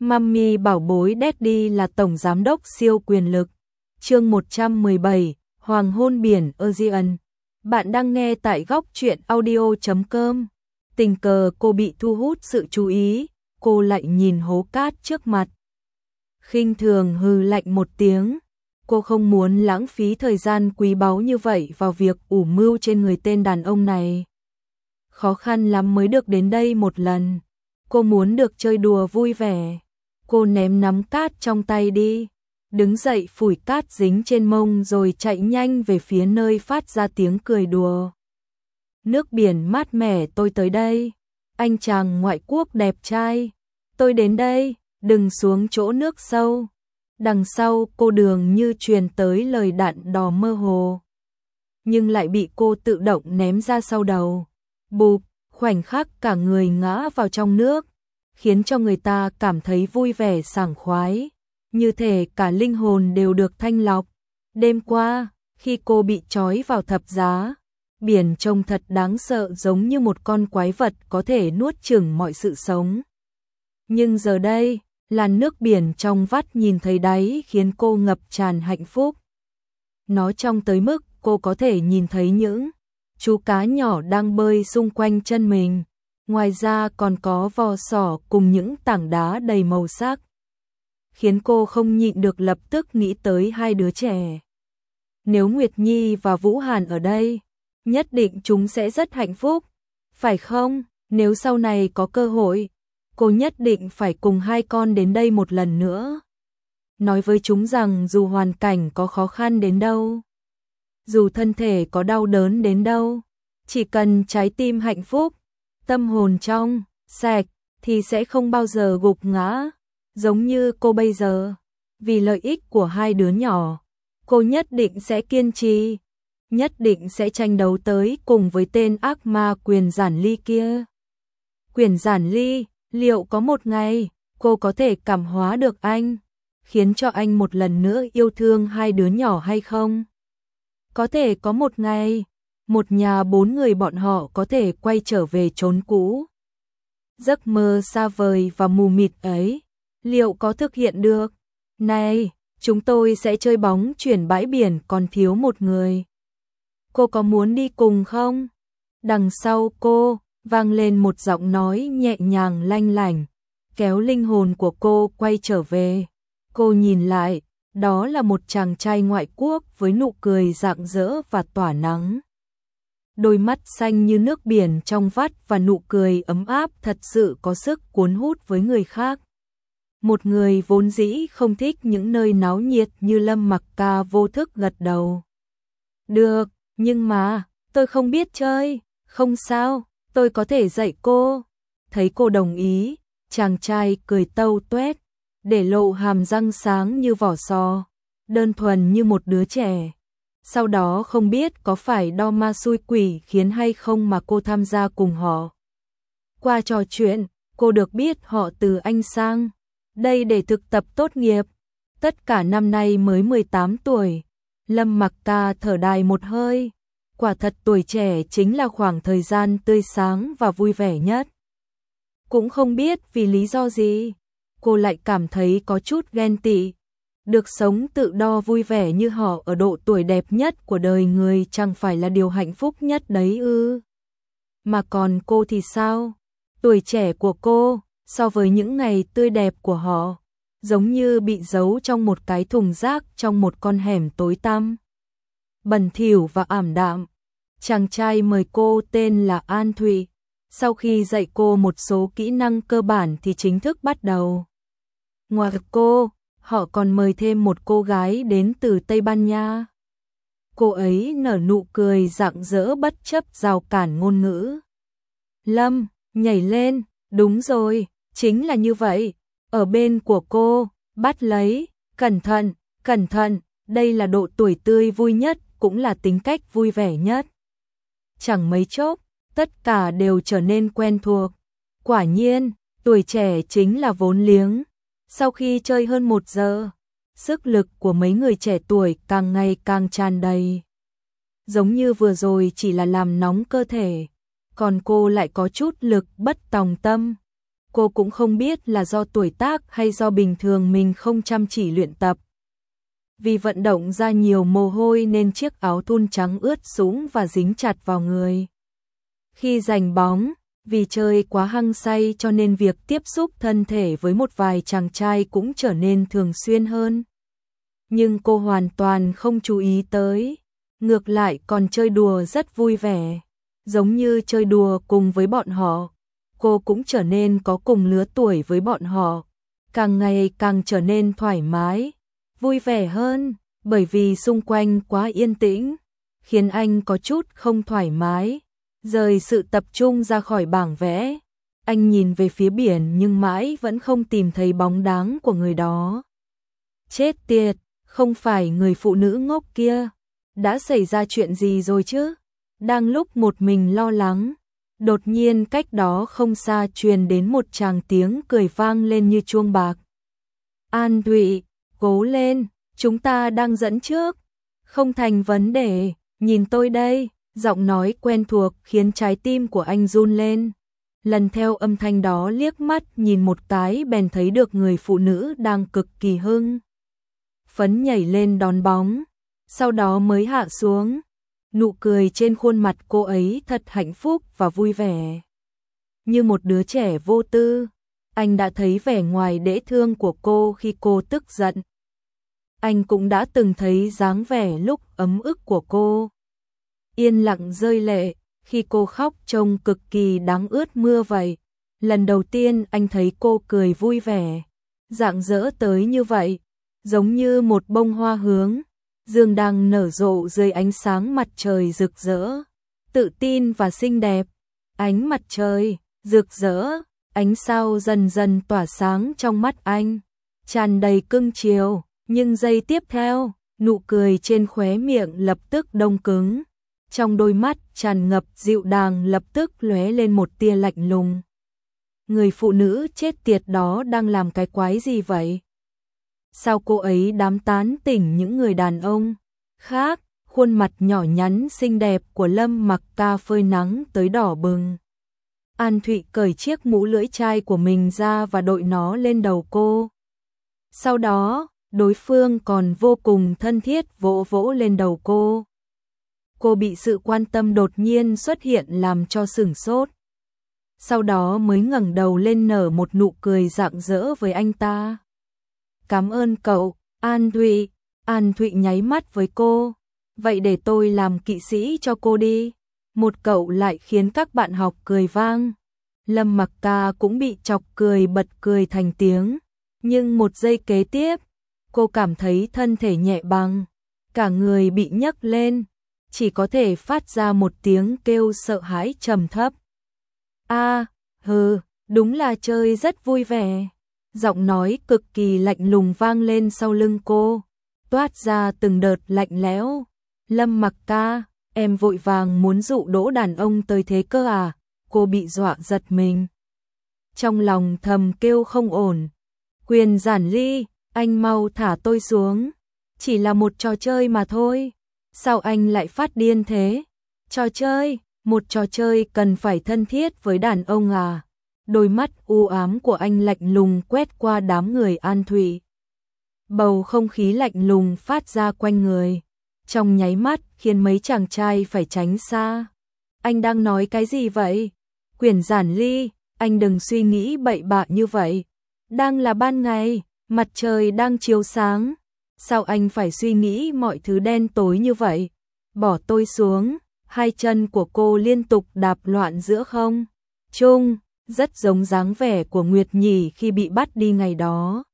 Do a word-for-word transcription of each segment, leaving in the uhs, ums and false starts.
Mummy bảo bối Daddy là tổng giám đốc siêu quyền lực. Chương một trăm mười bảy, Hoàng hôn biển Aegean. Bạn đang nghe tại góc truyện audio chấm com. Tình cờ cô bị thu hút sự chú ý, cô lại nhìn hố cát trước mặt. Khinh thường hừ lạnh một tiếng, cô không muốn lãng phí thời gian quý báu như vậy vào việc ủ mưu trên người tên đàn ông này. Khó khăn lắm mới được đến đây một lần, cô muốn được chơi đùa vui vẻ. Cô ném nắm cát trong tay đi, đứng dậy phủi cát dính trên mông rồi chạy nhanh về phía nơi phát ra tiếng cười đùa. Nước biển mát mẻ, tôi tới đây. Anh chàng ngoại quốc đẹp trai, tôi đến đây, đừng xuống chỗ nước sâu. Đằng sau cô Đường như truyền tới lời đạn đò mơ hồ, nhưng lại bị cô tự động ném ra sau đầu. Bụp, khoảnh khắc cả người ngã vào trong nước, khiến cho người ta cảm thấy vui vẻ sảng khoái, như thể cả linh hồn đều được thanh lọc. Đêm qua, khi cô bị trói vào thập giá, biển trông thật đáng sợ, giống như một con quái vật có thể nuốt chửng mọi sự sống. Nhưng giờ đây, làn nước biển trong vắt nhìn thấy đáy khiến cô ngập tràn hạnh phúc. Nó trong tới mức cô có thể nhìn thấy những chú cá nhỏ đang bơi xung quanh chân mình. Ngoài ra còn có vò sò cùng những tảng đá đầy màu sắc, khiến cô không nhịn được lập tức nghĩ tới hai đứa trẻ. Nếu Nguyệt Nhi và Vũ Hàn ở đây, nhất định chúng sẽ rất hạnh phúc, phải không? Nếu sau này có cơ hội, cô nhất định phải cùng hai con đến đây một lần nữa. Nói với chúng rằng dù hoàn cảnh có khó khăn đến đâu, dù thân thể có đau đớn đến đâu, chỉ cần trái tim hạnh phúc, tâm hồn trong sạch thì sẽ không bao giờ gục ngã. Giống như cô bây giờ, vì lợi ích của hai đứa nhỏ, cô nhất định sẽ kiên trì, nhất định sẽ tranh đấu tới cùng với tên ác ma Quyền Giản Ly kia. Quyền Giản Ly, liệu có một ngày cô có thể cảm hóa được anh, khiến cho anh một lần nữa yêu thương hai đứa nhỏ hay không? Có thể có một ngày, một nhà bốn người bọn họ có thể quay trở về chốn cũ. Giấc mơ xa vời và mù mịt ấy, liệu có thực hiện được? Này, chúng tôi sẽ chơi bóng chuyển bãi biển, còn thiếu một người. Cô có muốn đi cùng không? Đằng sau cô, vang lên một giọng nói nhẹ nhàng lanh lảnh, kéo linh hồn của cô quay trở về. Cô nhìn lại, đó là một chàng trai ngoại quốc với nụ cười rạng rỡ và tỏa nắng. Đôi mắt xanh như nước biển trong vắt và nụ cười ấm áp thật sự có sức cuốn hút với người khác. Một người vốn dĩ không thích những nơi náo nhiệt như Lâm Mặc Ca vô thức gật đầu. Được, nhưng mà, tôi không biết chơi. Không sao, tôi có thể dạy cô. Thấy cô đồng ý, chàng trai cười tâu tuét, để lộ hàm răng sáng như vỏ sò, đơn thuần như một đứa trẻ. Sau đó không biết có phải đo ma xui quỷ khiến hay không mà cô tham gia cùng họ. Qua trò chuyện, cô được biết họ từ Anh sang đây để thực tập tốt nghiệp. Tất cả năm nay mới mười tám tuổi. Lâm Mặc Ca thở dài một hơi. Quả thật tuổi trẻ chính là khoảng thời gian tươi sáng và vui vẻ nhất. Cũng không biết vì lý do gì, cô lại cảm thấy có chút ghen tị. Được sống tự do vui vẻ như họ ở độ tuổi đẹp nhất của đời người chẳng phải là điều hạnh phúc nhất đấy ư? Mà còn cô thì sao? Tuổi trẻ của cô, so với những ngày tươi đẹp của họ, giống như bị giấu trong một cái thùng rác trong một con hẻm tối tăm, bẩn thỉu và ảm đạm. Chàng trai mời cô tên là An Thụy. Sau khi dạy cô một số kỹ năng cơ bản thì chính thức bắt đầu. Ngoài cô, họ còn mời thêm một cô gái đến từ Tây Ban Nha. Cô ấy nở nụ cười rạng rỡ bất chấp rào cản ngôn ngữ. Lâm, nhảy lên, đúng rồi, chính là như vậy. Ở bên của cô, bắt lấy, cẩn thận, cẩn thận, đây là độ tuổi tươi vui nhất, cũng là tính cách vui vẻ nhất. Chẳng mấy chốc, tất cả đều trở nên quen thuộc. Quả nhiên, tuổi trẻ chính là vốn liếng. Sau khi chơi hơn một giờ, sức lực của mấy người trẻ tuổi càng ngày càng tràn đầy. Giống như vừa rồi chỉ là làm nóng cơ thể, còn cô lại có chút lực bất tòng tâm. Cô cũng không biết là do tuổi tác hay do bình thường mình không chăm chỉ luyện tập. Vì vận động ra nhiều mồ hôi nên chiếc áo thun trắng ướt sũng và dính chặt vào người. Khi giành bóng, vì chơi quá hăng say cho nên việc tiếp xúc thân thể với một vài chàng trai cũng trở nên thường xuyên hơn. Nhưng cô hoàn toàn không chú ý tới, ngược lại còn chơi đùa rất vui vẻ. Giống như chơi đùa cùng với bọn họ, cô cũng trở nên có cùng lứa tuổi với bọn họ, càng ngày càng trở nên thoải mái, vui vẻ hơn, bởi vì xung quanh quá yên tĩnh, khiến anh có chút không thoải mái, rời sự tập trung ra khỏi bảng vẽ. Anh nhìn về phía biển nhưng mãi vẫn không tìm thấy bóng dáng của người đó. Chết tiệt, không phải người phụ nữ ngốc kia, đã xảy ra chuyện gì rồi chứ? Đang lúc một mình lo lắng, đột nhiên cách đó không xa truyền đến một tràng tiếng cười vang lên như chuông bạc. An Thụy, cố lên, chúng ta đang dẫn trước. Không thành vấn đề, nhìn tôi đây. Giọng nói quen thuộc khiến trái tim của anh run lên. Lần theo âm thanh đó liếc mắt nhìn một cái bèn thấy được người phụ nữ đang cực kỳ hưng phấn nhảy lên đón bóng, sau đó mới hạ xuống. Nụ cười trên khuôn mặt cô ấy thật hạnh phúc và vui vẻ. Như một đứa trẻ vô tư, anh đã thấy vẻ ngoài dễ thương của cô khi cô tức giận. Anh cũng đã từng thấy dáng vẻ lúc ấm ức của cô. Yên lặng rơi lệ, khi cô khóc trông cực kỳ đáng ướt mưa vậy. Lần đầu tiên anh thấy cô cười vui vẻ, rạng rỡ tới như vậy, giống như một bông hoa hướng dương đang nở rộ dưới ánh sáng mặt trời rực rỡ, tự tin và xinh đẹp. Ánh mặt trời rực rỡ, ánh sao dần dần tỏa sáng trong mắt anh, tràn đầy cưng chiều, nhưng giây tiếp theo, nụ cười trên khóe miệng lập tức đông cứng. Trong đôi mắt tràn ngập dịu dàng lập tức lóe lên một tia lạnh lùng. Người phụ nữ chết tiệt đó đang làm cái quái gì vậy? Sao cô ấy đám tán tỉnh những người đàn ông khác? Khuôn mặt nhỏ nhắn xinh đẹp của Lâm Mặc Ca phơi nắng tới đỏ bừng. An Thụy cởi chiếc mũ lưỡi chai của mình ra và đội nó lên đầu cô. Sau đó, đối phương còn vô cùng thân thiết vỗ vỗ lên đầu cô. Cô bị sự quan tâm đột nhiên xuất hiện làm cho sửng sốt. Sau đó mới ngẩng đầu lên nở một nụ cười rạng rỡ với anh ta. Cảm ơn cậu, An Thụy. An Thụy nháy mắt với cô. Vậy để tôi làm kỵ sĩ cho cô đi. Một cậu lại khiến các bạn học cười vang. Lâm Mặc Ca cũng bị chọc cười bật cười thành tiếng. Nhưng một giây kế tiếp, cô cảm thấy thân thể nhẹ băng, cả người bị nhấc lên, chỉ có thể phát ra một tiếng kêu sợ hãi trầm thấp. A, à, hừ, đúng là chơi rất vui vẻ. Giọng nói cực kỳ lạnh lùng vang lên sau lưng cô, toát ra từng đợt lạnh lẽo. Lâm Mặc Ca, em vội vàng muốn dụ dỗ đàn ông tới thế cơ à? Cô bị dọa giật mình. Trong lòng thầm kêu không ổn. Quyền Giản Ly, anh mau thả tôi xuống. Chỉ là một trò chơi mà thôi. Sao anh lại phát điên thế? Trò chơi, một trò chơi cần phải thân thiết với đàn ông à? Đôi mắt u ám của anh lạnh lùng quét qua đám người An Thụy. Bầu không khí lạnh lùng phát ra quanh người, trong nháy mắt khiến mấy chàng trai phải tránh xa. Anh đang nói cái gì vậy? Quyền Giản Ly, anh đừng suy nghĩ bậy bạ như vậy. Đang là ban ngày, mặt trời đang chiếu sáng. Sao anh phải suy nghĩ mọi thứ đen tối như vậy? Bỏ tôi xuống. Hai chân của cô liên tục đạp loạn giữa không trung, rất giống dáng vẻ của Nguyệt Nhỉ khi bị bắt đi ngày đó.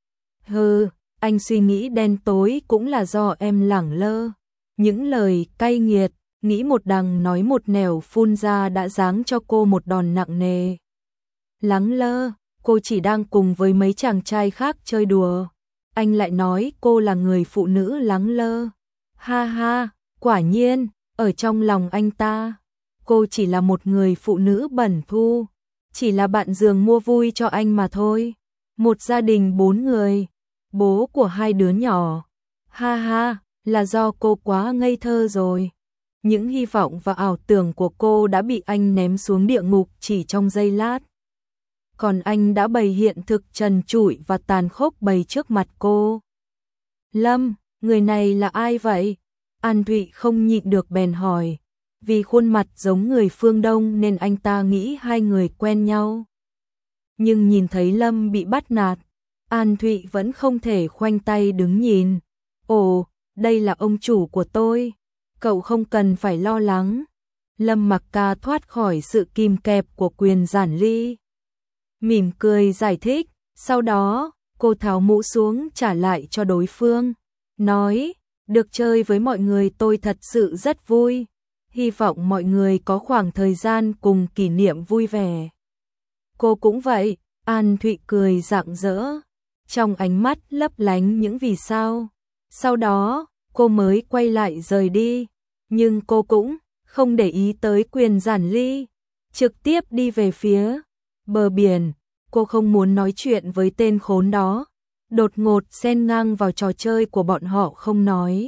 Hừ, anh suy nghĩ đen tối cũng là do em lẳng lơ. Những lời cay nghiệt, nghĩ một đằng nói một nẻo phun ra đã giáng cho cô một đòn nặng nề. Lắng lơ, cô chỉ đang cùng với mấy chàng trai khác chơi đùa. Anh lại nói cô là người phụ nữ lắng lơ. Ha ha, quả nhiên, ở trong lòng anh ta, cô chỉ là một người phụ nữ bẩn thu, chỉ là bạn giường mua vui cho anh mà thôi. Một gia đình bốn người, bố của hai đứa nhỏ. Ha ha, là do cô quá ngây thơ rồi. Những hy vọng và ảo tưởng của cô đã bị anh ném xuống địa ngục chỉ trong giây lát. còn anh đã bày hiện thực trần trụi và tàn khốc bày trước mặt cô. Lâm, người này là ai vậy? An Thụy không nhịn được bèn hỏi, vì khuôn mặt giống người phương Đông nên anh ta nghĩ hai người quen nhau. Nhưng nhìn thấy Lâm bị bắt nạt, An Thụy vẫn không thể khoanh tay đứng nhìn. Ồ, đây là ông chủ của tôi, cậu không cần phải lo lắng. Lâm Mặc Ca thoát khỏi sự kìm kẹp của Quyền Giản Ly, mỉm cười giải thích, sau đó cô tháo mũ xuống trả lại cho đối phương, nói, được chơi với mọi người tôi thật sự rất vui, hy vọng mọi người có khoảng thời gian cùng kỷ niệm vui vẻ. Cô cũng vậy, An Thụy cười rạng rỡ, trong ánh mắt lấp lánh những vì sao. Sau đó, cô mới quay lại rời đi, nhưng cô cũng không để ý tới Quyền Giản Ly, trực tiếp đi về phía bờ biển. Cô không muốn nói chuyện với tên khốn đó, đột ngột xen ngang vào trò chơi của bọn họ không nói.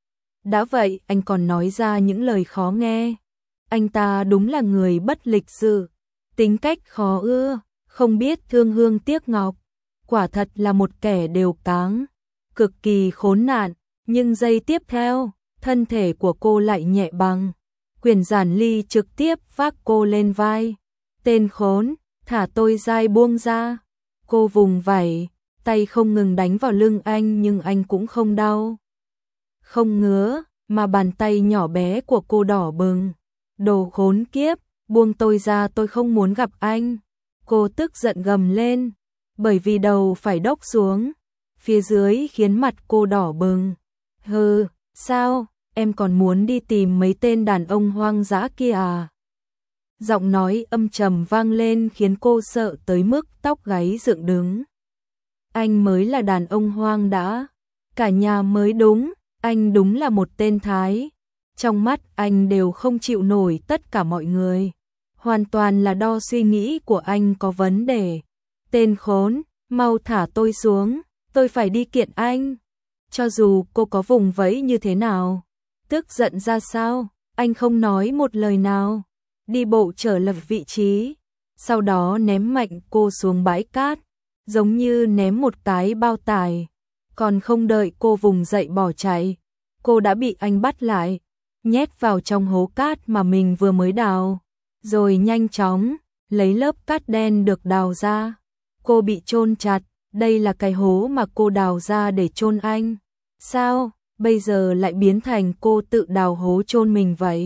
Đã vậy anh còn nói ra những lời khó nghe. Anh ta đúng là người bất lịch sự, tính cách khó ưa, không biết thương hương tiếc ngọc, quả thật là một kẻ đều cáng, cực kỳ khốn nạn. Nhưng giây tiếp theo, thân thể của cô lại nhẹ băng. Quyền Giản Ly trực tiếp vác cô lên vai. Tên khốn, thả tôi ra, buông ra. Cô vùng vẫy, tay không ngừng đánh vào lưng anh nhưng anh cũng không đau, không ngứa, mà bàn tay nhỏ bé của cô đỏ bừng. Đồ khốn kiếp, buông tôi ra, tôi không muốn gặp anh. Cô tức giận gầm lên, bởi vì đầu phải đốc xuống, phía dưới khiến mặt cô đỏ bừng. Hừ, sao, em còn muốn đi tìm mấy tên đàn ông hoang dã kia à? Giọng nói âm trầm vang lên khiến cô sợ tới mức tóc gáy dựng đứng. Anh mới là đàn ông hoang dã, cả nhà mới đúng, anh đúng là một tên Thái. Trong mắt anh đều không chịu nổi tất cả mọi người. Hoàn toàn là đo suy nghĩ của anh có vấn đề. Tên khốn, mau thả tôi xuống, tôi phải đi kiện anh. Cho dù cô có vùng vẫy như thế nào, tức giận ra sao, anh không nói một lời nào, đi bộ trở lập vị trí, sau đó ném mạnh cô xuống bãi cát, giống như ném một cái bao tải. Còn không đợi cô vùng dậy bỏ chạy, cô đã bị anh bắt lại, nhét vào trong hố cát mà mình vừa mới đào, rồi nhanh chóng lấy lớp cát đen được đào ra. Cô bị chôn chặt, đây là cái hố mà cô đào ra để chôn anh. Sao, bây giờ lại biến thành cô tự đào hố chôn mình vậy?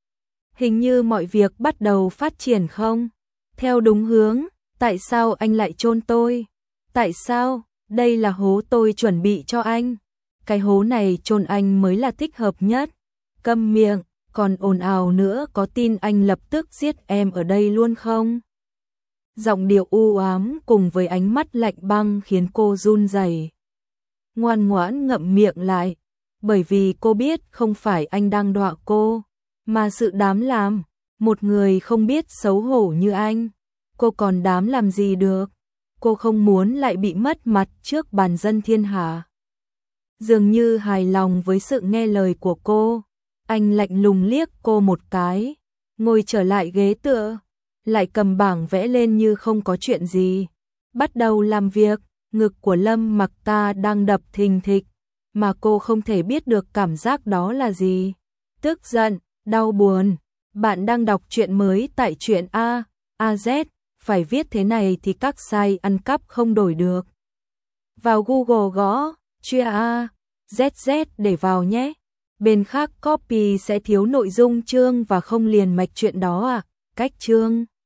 Hình như mọi việc bắt đầu phát triển không theo đúng hướng. Tại sao anh lại chôn tôi? Tại sao? Đây là hố tôi chuẩn bị cho anh. Cái hố này chôn anh mới là thích hợp nhất. Câm miệng, còn ồn ào nữa, có tin anh lập tức giết em ở đây luôn không? Giọng điệu u ám cùng với ánh mắt lạnh băng khiến cô run rẩy. Ngoan ngoãn ngậm miệng lại, bởi vì cô biết không phải anh đang đọa cô, mà sự dám làm. Một người không biết xấu hổ như anh, cô còn dám làm gì được? Cô không muốn lại bị mất mặt trước bàn dân thiên hạ. Dường như hài lòng với sự nghe lời của cô, anh lạnh lùng liếc cô một cái, ngồi trở lại ghế tựa, lại cầm bảng vẽ lên như không có chuyện gì, bắt đầu làm việc. Ngực của Lâm Mặc Ca đang đập thình thịch, mà cô không thể biết được cảm giác đó là gì. Tức giận, đau buồn. Bạn đang đọc truyện mới tại truyện A, a zét, phải viết thế này thì các site ăn cắp không đổi được. Vào Google gõ truyện A, zét zét để vào nhé. Bên khác copy sẽ thiếu nội dung chương và không liền mạch truyện đó à. Cách chương